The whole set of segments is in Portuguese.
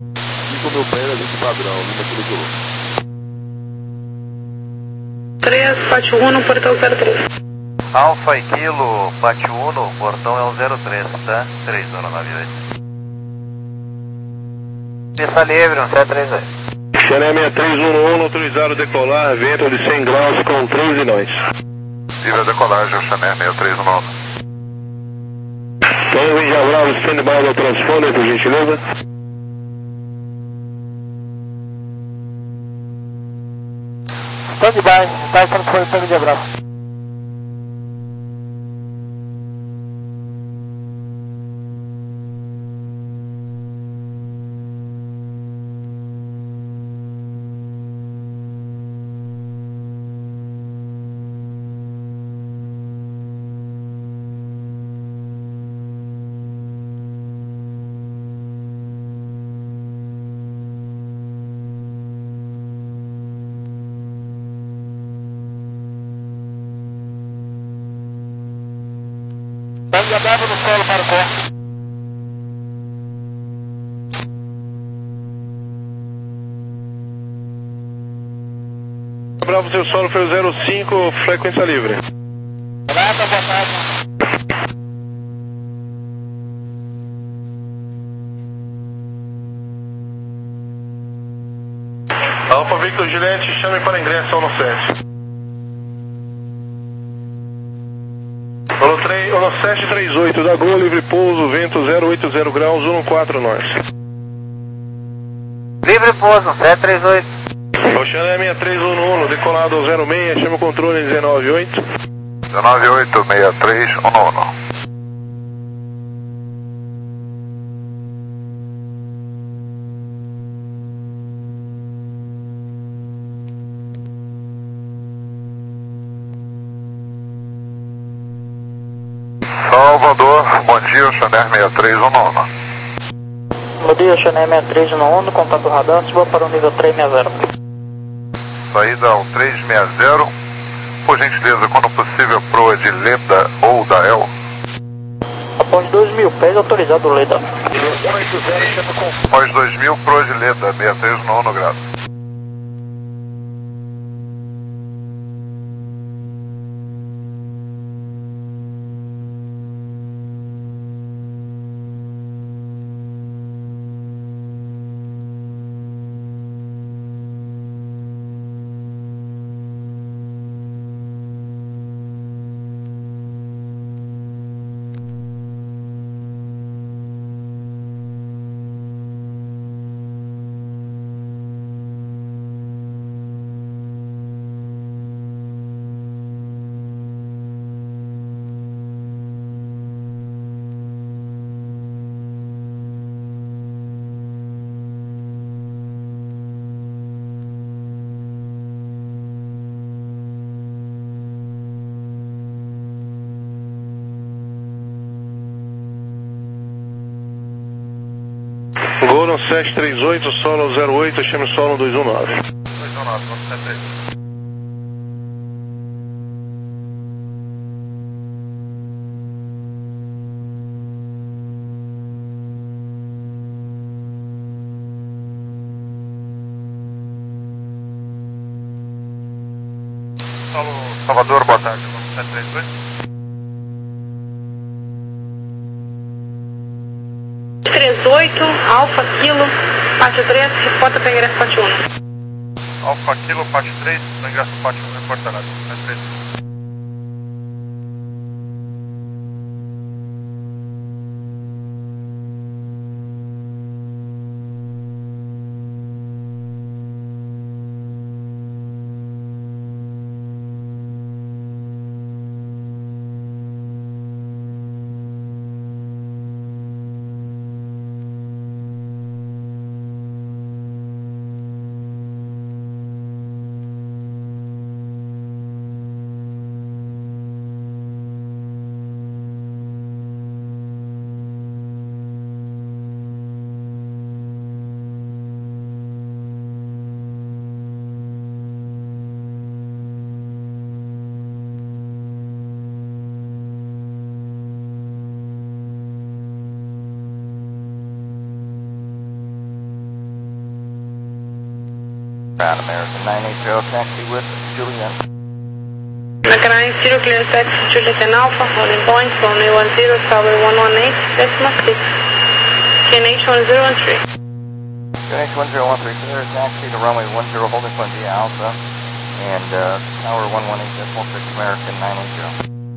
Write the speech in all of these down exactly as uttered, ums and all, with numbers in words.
cinco mil pés, aviso padrão, número tricolor. três, Pátio Uno, portão zero três. Alfa e Kilo, Pátio Uno, portão é o zero três, tá? três zero nove oito. Pista livre, um sete três oito. Xané seis três um um, autorizado decolar, vento de cem graus com treze nós. Livre a decolagem, Xané seis três um um. Então, Índia Bravo, stand-by do transponder, por gentileza. Stand-by, está transponder para Índia Bravo. Índia Bravo no solo para o corpo. Bravo, seu solo foi o zero cinco, frequência livre. Nada, boa tarde. Alfa Victor Juliette, chame para ingresso no sete. Ono sete três oito, da Gol, livre pouso, vento zero oito zero graus, um quatro nós. Livre pouso, sete três oito. Oceané seis três um um, decolado ao zero seis, chama o controle em dezenove oito. dezenove oito, seis três um um. Salvador, bom dia, Xané seis três um um. Bom dia, Xané seis três um um, contato radar, suba para o nível três seis zero. Saída ao três seis zero. Por gentileza, quando possível, proa de Leda ou da El. Após dois mil pés, autorizado Leda. Após dois mil, proa de Leda, seis três um um no grado. Gol no sete três oito, solo zero oito, chame solo dois um nove. dois um nove, sete três oito. Salvador, boa tarde, sete três oito. três oito, Alfa Kilo, Pátio três, reporta para ingresso Pátio um. Alfa Kilo, Pátio três, no ingresso Pátio um, reporta nada, sete três oito. Ground American nine eight zero, taxi with Juliet. American nine zero, clear taxi, Juliet and Alpha, holding point, runway one zero, tower one one eight, decimal six, K N H one zero one three. K N H one zero one three, clear taxi to runway one zero, holding point via Alpha, and uh, tower one one eight, decimal six, American nine eight zero.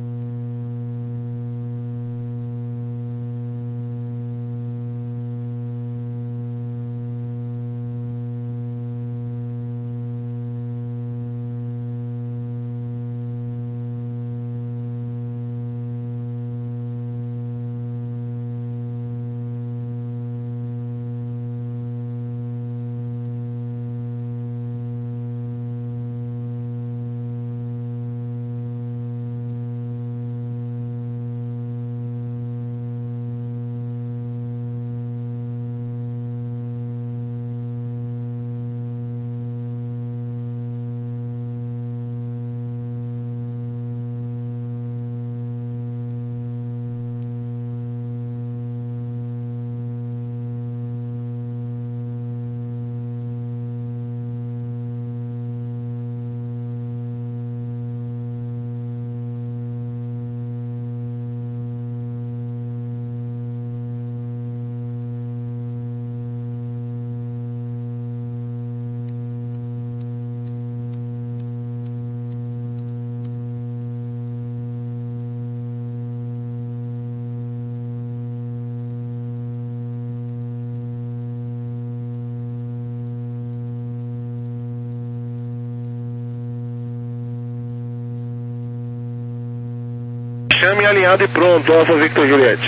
Chame alinhado e pronto, Alfa Victor Juliet.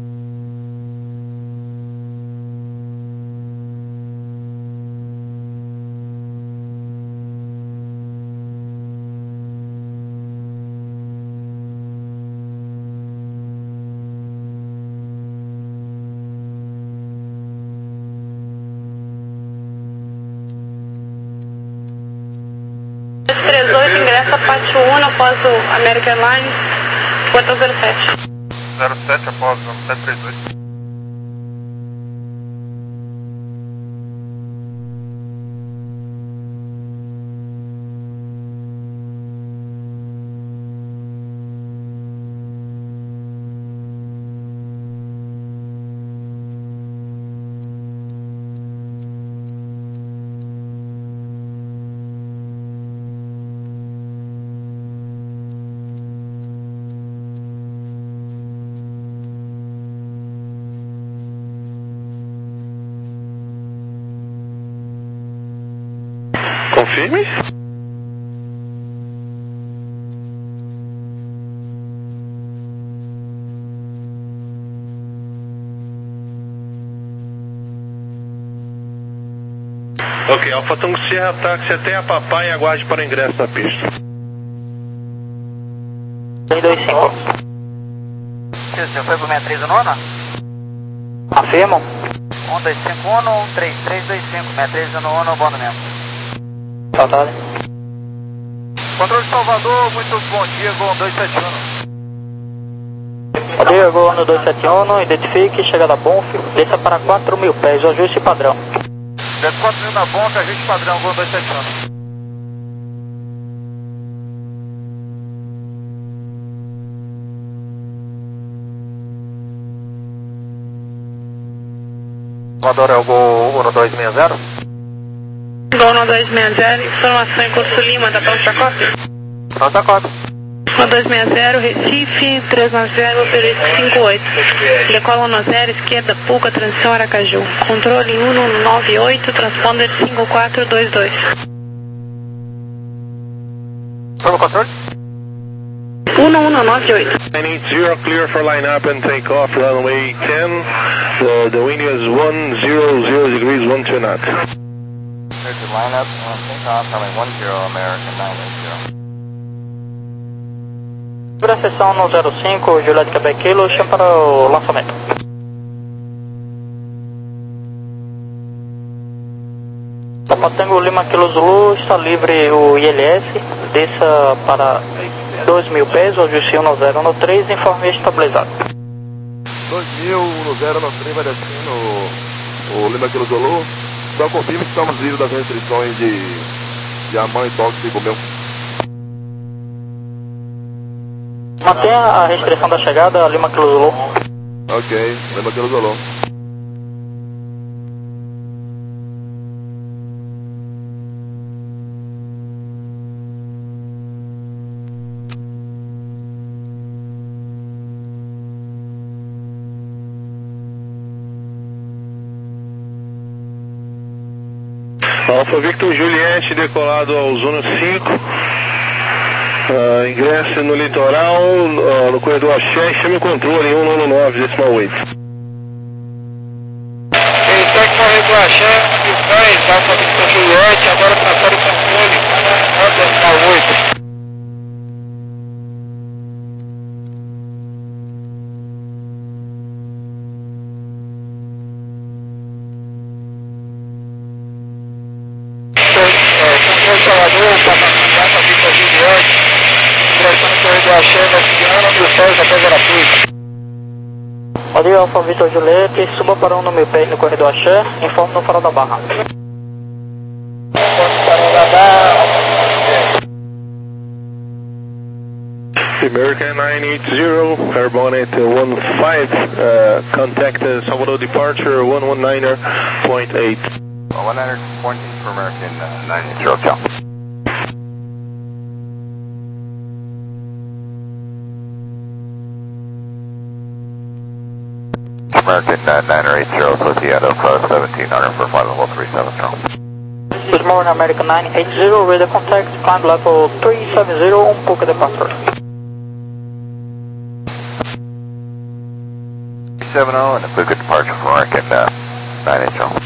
trinta e oito, ingressa Pátio um após o American Airlines, porta zero sete. zero sete após o sete três dois. Confirme. Ok, Alfa Tango Sierra, táxi até a Papai e aguarde para o ingresso da pista. três dois cinco. Você foi pro sessenta e três do nono? Afirmo. um dois cinco um um três três dois cinco, sessenta e três do nono, bom mesmo. Saudade. Controle de Salvador, muito bom dia, Gol dois sete um. Bom dia, Gol no dois sete um, identifique, chegada a Bonf, desça para quatro mil pés, o ajuste padrão. Desce quatro mil na Bonf, ajuste padrão, Gol dois sete um. Salvador é o Gol um dois seis zero. Gol um dois seis zero, informação em curso Lima, tá pronto pra cópia? Pronto a cópia. um dois seis zero, Recife, três nove zero, operito cinco oito. Decola um zero, esquerda, Puca, transição Aracaju. Controle um um nove oito, transponder cinco quatro dois dois. Sobre o controle? um um nove oito. nine eight zero, clear for line up and take off, runway ten. The, the wind is one zero zero degrees, one two knots. Clear to line up and take off, runway one zero, American nine eight zero. Sobre a seção no zero cinco, Juliette Quebec Kilo, chama para o lançamento. Papa Tango Lima Kilo Zulu, está livre o I L S, desça para dois mil pés, o ajuste um zero um três, informe estabilizado. dois mil, um zero um três, vai descendo o, o Lima Kilo Zulu. Só confirme que estamos livres das restrições de E a mãe tóxico meu. Mantenha a restrição da chegada, Lima Kilo Zulu. Ok, Lima Kilo Zulu. Alfa Victor Juliette, decolado ao Zona cinco, uh, ingresse no litoral, uh, no corredor Axé, chame o controle em um nove nove, decimal oito. Ele segue corredor Axé, e dez, Alfa Victor Juliette, agora transfere o controle, nove decimal oito. Salvador, Alfa Victor Juliette, ingressando no corredor Axé, Vestigiana, mil pés até Veracruz. Pode ir, Alfa Victor Juliette, suba para um no mil pés no corredor Axé, informe no farol da Barra. American nine eight zero, airborne at one five, uh, contact uh, Salvador departure one one nine point eight. one hundred twenty for American uh, nine eight zero, Cal. American uh, nine eight zero, Seattle, uh, seventeen hundred for flight level three seven zero. Good morning, American nine eight zero, radar contact, climb level three seven zero, on Puka departure. seven zero and a quick departure for American uh, nine eight zero.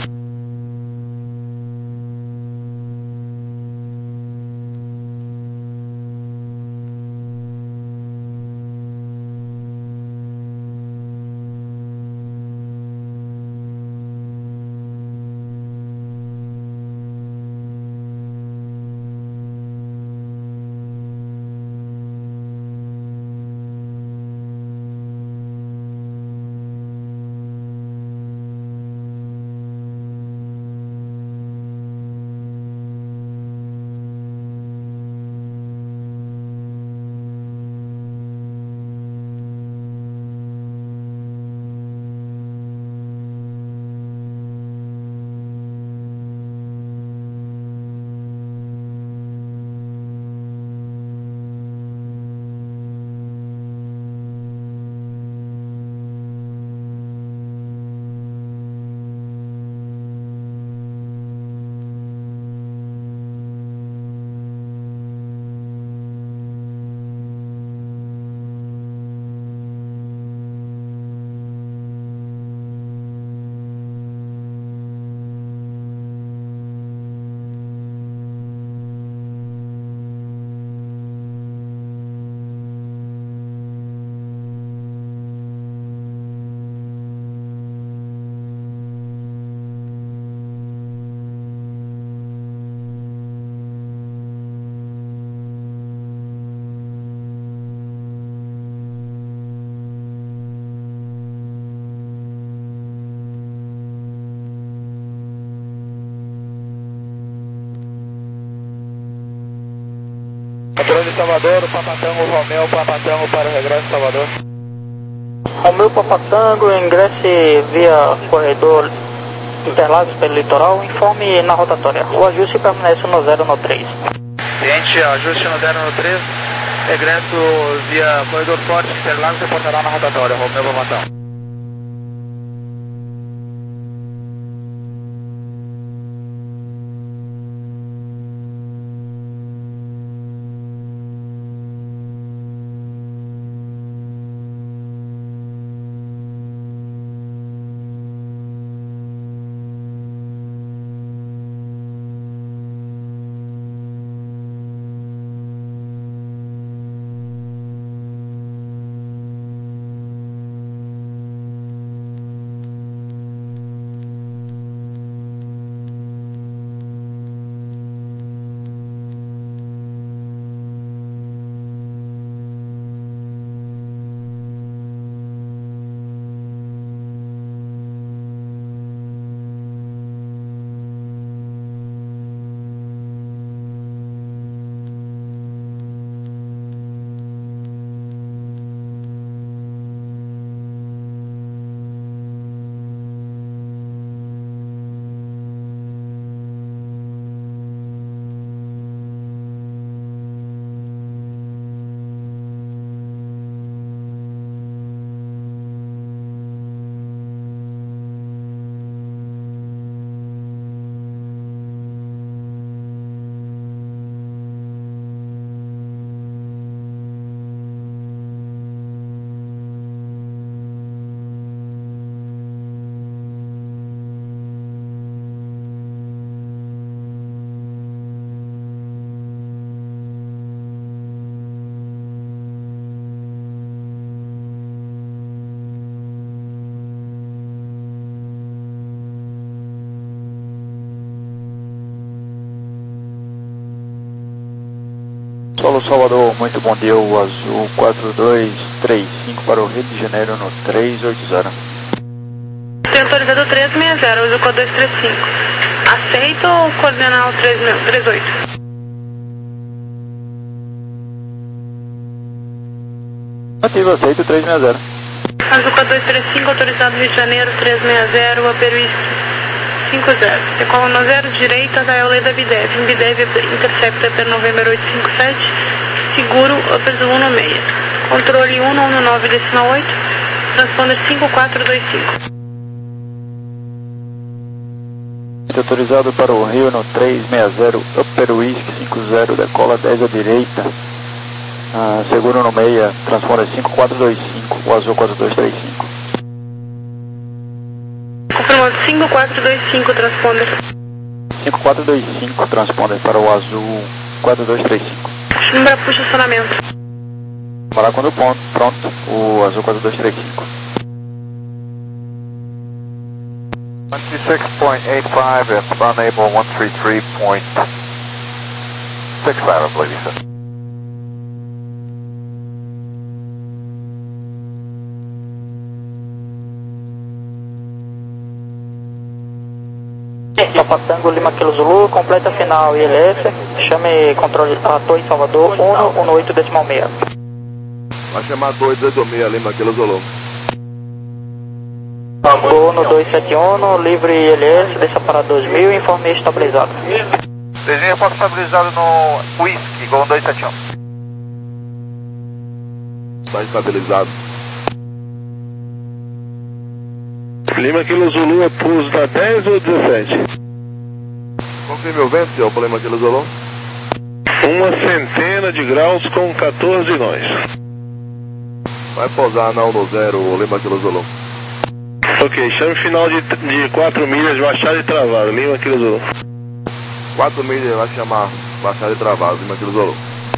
Controle de Salvador, Papatango, Romeu, Papatango para o regresso de Salvador. Romeu Papatango, ingresse via corredor Interlagos pelo litoral, informe na rotatória. O ajuste permanece no zero no três. Cliente, ajuste no zero no três, regresso via corredor forte, Interlagos, reportará na rotatória. Romeu Papatango. Alô Salvador, muito bom dia, o Azul quatro dois três cinco para o Rio de Janeiro no três oito zero. Tem autorizado três seis zero, Azul quatro dois três cinco. Aceito ou coordenar o três oito? Ativo, aceito três seis zero. Azul quatro dois três cinco, autorizado Rio de Janeiro três seis zero, Aperuísque cinco zero. Decola no zero, direita, da Euleda Bidev. Bidev, Intercept, Upper November oito cinco sete. Seguro, Upper Zulu um seis. Controle um um nove, decimal oito. Transponder cinco quatro dois cinco. Autorizado para o Rio no três seis zero, Upper Whisky cinco zero, decola dez à direita. Ah, seguro no meia, transponder cinco quatro dois cinco, o Azul quatro dois três cinco. Confirmado cinco quatro dois cinco, transponder. cinco quatro dois cinco, transponder para o Azul quatro dois três cinco. Chumbra, puxa acionamento. Falar quando pronto, pronto, o Azul quatro dois três cinco. one two six point eight five and unable one three three point six five, I believe you said. Papa Tango Lima Kilo Zulu, completa final I L S, chame controle a Torre Salvador um um oito decimal seis. Vai chamar dois dois seis Lima Kilo Zulu. um dois sete um, livre I L S, desça para dois mil, informe estabilizado. Desenha foto estabilizado no Whisky, Gol um dois sete um. Está estabilizado. Lima Kilo Zulu é pouso da dez ou dezessete? Confirme o vento, senhor, para Lima Kilo Zulu. Uma centena de graus com quatorze nós. Vai pousar não no zero, Lima Kilo Zulu. Ok, chame final de, de quatro milhas, baixada e travada, Lima Kilo Zulu. quatro milhas vai chamar baixada e travada, Lima Kilo Zulu.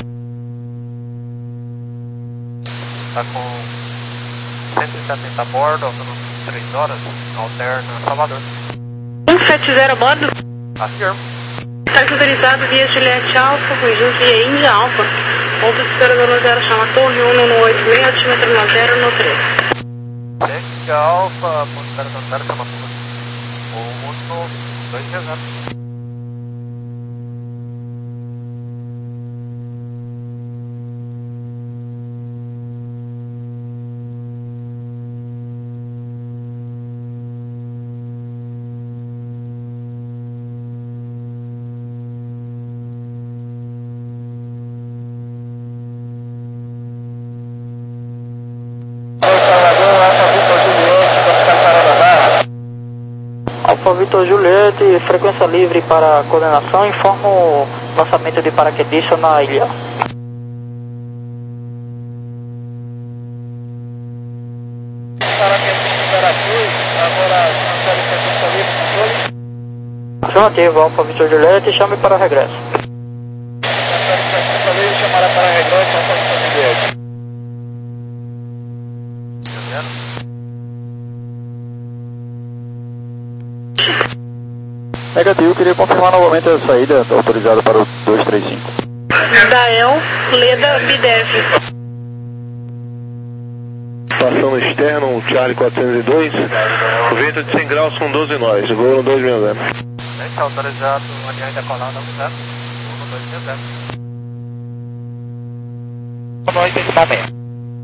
Está com cento e setenta a bordo, três horas, alterna Salvador. um sete zero a bordo. Afirmo. Está autorizado via Juliette Alfa, conjunto via Índia Alfa. Outro esperador no zero, chama Torre um um oito seis, altímetro no zero no três. Índia Alfa, ponto zero zero, chama Torre um um dois zero. Alfa Vitor Juliette, frequência livre para coordenação, informa o lançamento de paraquedista na ilha. Paraquedista Veracruz, agora transfere frequência livre, controle. Afirmativo, Alfa Vitor Juliette, chame para regresso. Transfere frequência livre, chamará para regresso, Alfa Vitor Juliette. Negativo, queria confirmar novamente a saída autorizada para o dois três cinco. Dael, Leda, Bidev. Passando externo, Charlie quatrocentos e dois, vento de cem graus com doze nós, Gol um dois seis zero. Está autorizado, adiante decolado, zero, um dois seis zero. um dois decimal seis.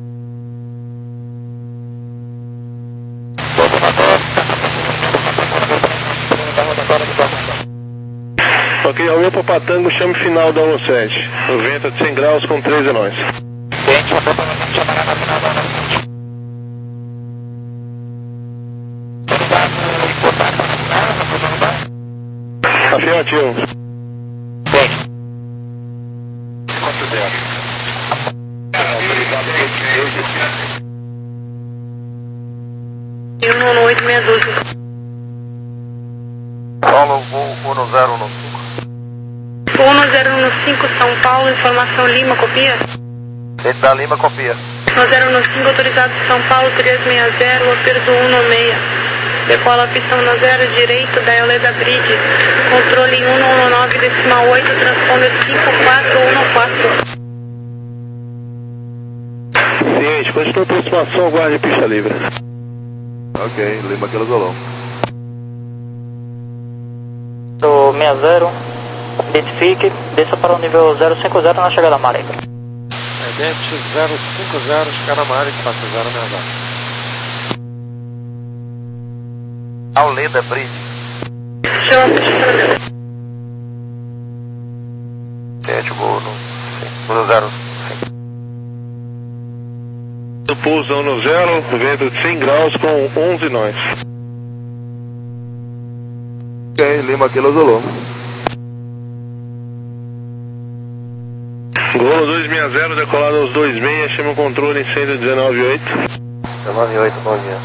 Ok, Romeu Papa Tango, chame final da um sete. O vento é de cem graus com treze nós. Afirmativo. um um oito seis doze. Paulo, voo um zero um cinco. um zero um cinco, São Paulo, informação Lima, copia? Dentro da Lima, copia. um zero um cinco, autorizado São Paulo, três seis zero, aperto um no seis. Decola a pista um zero, direito da Euleda Bridge. Controle um um nove decimal oito, transponder cinco quatro um quatro. Continua a aproximação, guarde pista livre. Ok, Lima Kilo Zulu. Do sessenta, identifique, desça para o nível zero cinco zero na chegada Marica. Edente zero cinco zero, chegada Marica, quatro zero sessenta. Auleda Bridge. Sete, voo no zero cinco. Pouso no zero, vento de cem graus com onze nós. Ok, Lima Kilo Zulu. Golo dois seis zero, decolado aos dois seis, chama o controle incêndio dezenove oito. dezenove oito, bom dia.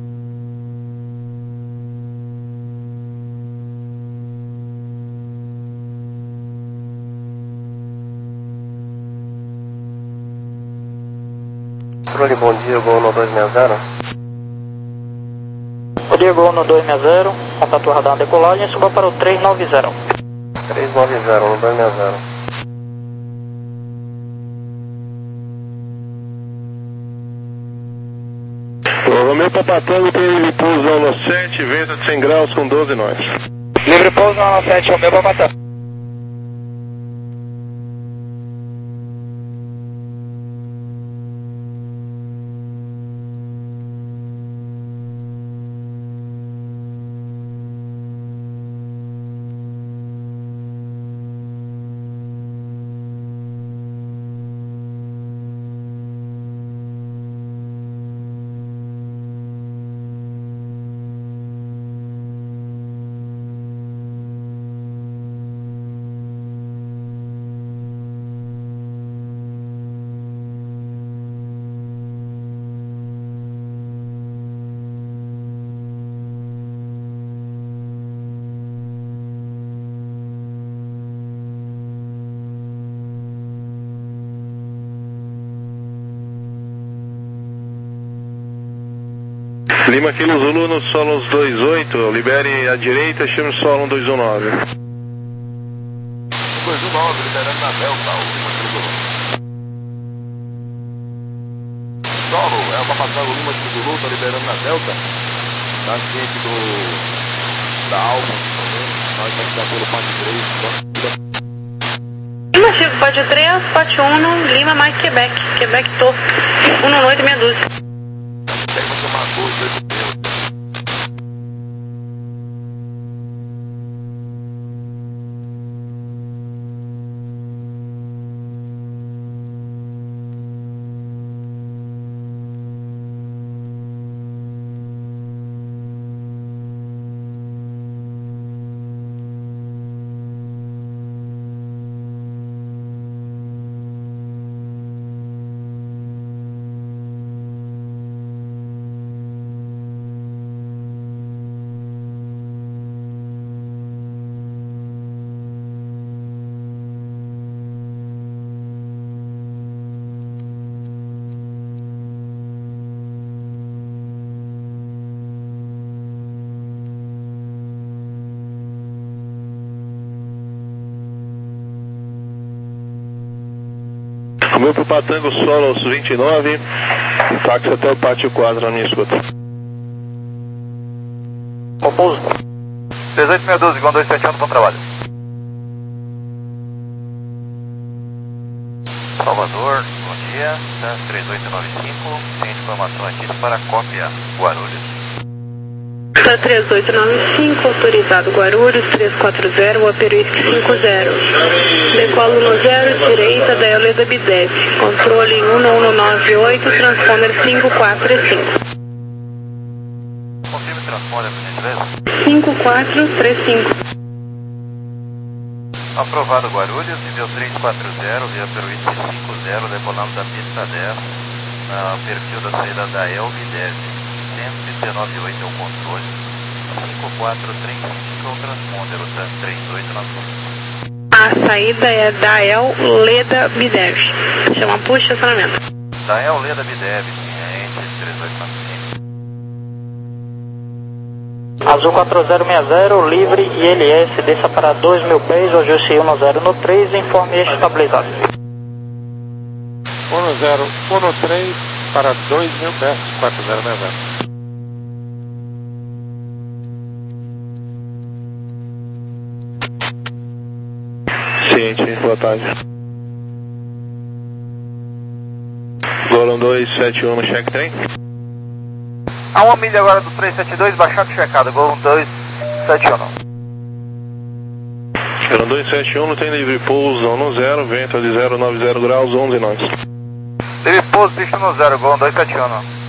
Controle, bom dia, Gol no dois seis zero. Bom dia, Gol no dois seis zero, contato radar decolagem, suba para o três nove zero. três nove zero, no dois seis zero. Romeu Papatango tem livre pouso no sete, vento de cem graus com doze nós. Livre pouso no sete, Romeu Papatango. Lima Kilo Zulu no solo dois oito, libere à direita, chame o solo dois um nove. dois um nove, liberando na Delta, o Lima Kilo Zulu. Solo, é o Papatango Lima Kilo Zulu, tá liberando na Delta. Tá ciente do... da Alfa, nós vamos dar pelo Pate três. Lima Chico, Pate três, Pate um, Lima mais Quebec, Quebec Tô, um no oito meia dúzia. Tem que tomar coisa. Romeu Papatango solo aos vinte e nove, táxi até o pátio quatro na minha escuta. Bom pouso. dezoito seis doze, igual dois sete um, bom trabalho. Salvador, bom dia, três oito nove cinco, tem informação aqui para cópia Guarulhos. três oito nove cinco, autorizado Guarulhos, três quatro zero, Aperuísque cinco zero. Decolo no zero, direita da Euleda Bidev. Controle um um nove oito, transponder cinco quatro cinco. Confirme transponder, por gentileza. cinco quatro três cinco. Aprovado Guarulhos, nível três quatro zero, via Aperuísque cinco zero, decolando da pista dez, no perfil da saída da Elbidev. cento e dezenove oito é o controle, cinco quatro três cinco é o transponder, o TRAN três oito na sua. A saída é da Euleda Bidev. Chama puxa estacionamento. Da Euleda Bidev, cliente três oito nove cinco. Azul quatro zero seis zero, livre I L S, desça para dois mil pés, ajuste um zero no três, informe estabilizado. um zero um três, para dois mil pés, quatro zero seis zero. Ciente, boa tarde. Golem dois sete um no check trem. A uma milha agora do três sete dois, baixado checado, Golem dois sete um. Golem dois sete um, tem livre pouso no zero, vento de zero nove zero graus, onze nós. Livre pouso, bicho no zero, Golem dois sete um.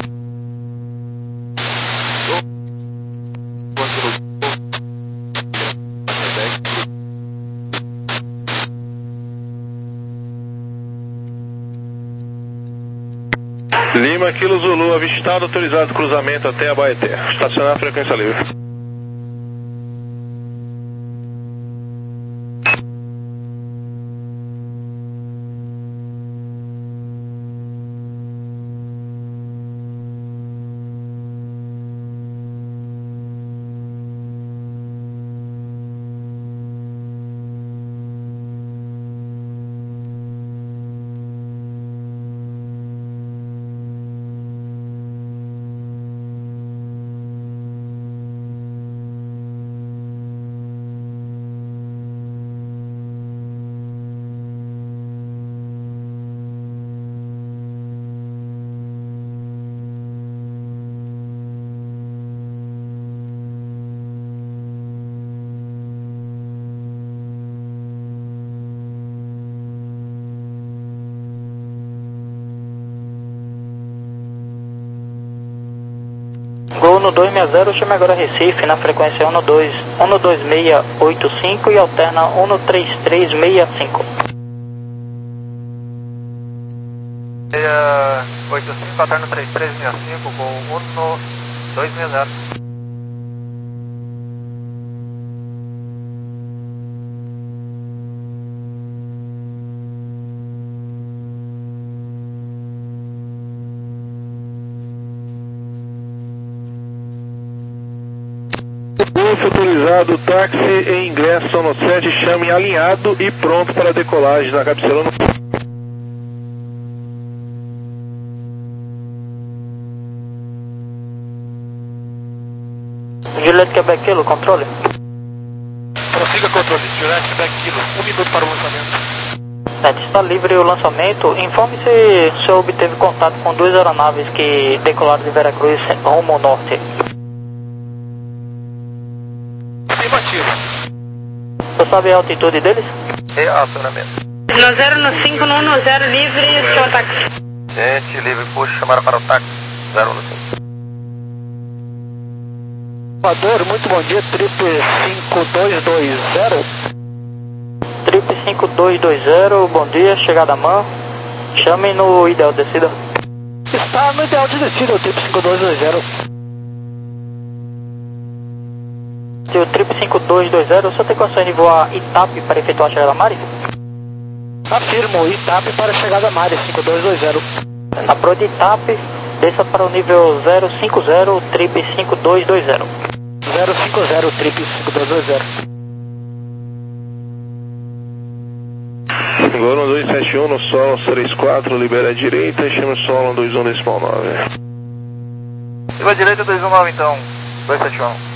Lima, Kilo Zulu, avistado, autorizado cruzamento até Abaeté. Estacionar a frequência livre. Gol no dois seis zero, chame agora Recife na frequência um dois seis oito cinco e alterna um três três seis cinco. oito cinco, alterna três três seis cinco com um dois seis zero. Autorizado, táxi em ingresso no sete, chame alinhado e pronto para decolagem na cabeceira. Juliette Quebec Kilo, controle. Prossiga controle, Juliette Quebec Kilo, um minuto para o lançamento. sete, está livre o lançamento. Informe se o senhor obteve contato com duas aeronaves que decolaram de Veracruz rumo ao norte. Você sabe a altitude deles? E acionamento. No zero, no cinco, no um, no zero, livre, seu táxi. Gente, livre, puxa, chamaram para o táxi. zero no cinco. Equador, muito bom dia, trip cinco dois dois zero. Trip cinco dois dois zero, bom dia, chegada a mão. Chame no ideal de descida. Está no ideal de descida, o trip cinco dois dois zero. O trip cinco dois dois zero, o senhor tem condições de voar Itape para efetuar a chegada a Mari? Afirmo, Itape para chegada a Mari, cinco dois dois zero. Approach Itape, desça para o nível zero cinco zero, trip cinco dois dois zero. zero cinco zero, trip cinco dois dois zero. Golem dois sete um no solo três quatro, libera a direita, chama o solo dois um decimal nove. Libera a direita dois um nove então, dois sete um.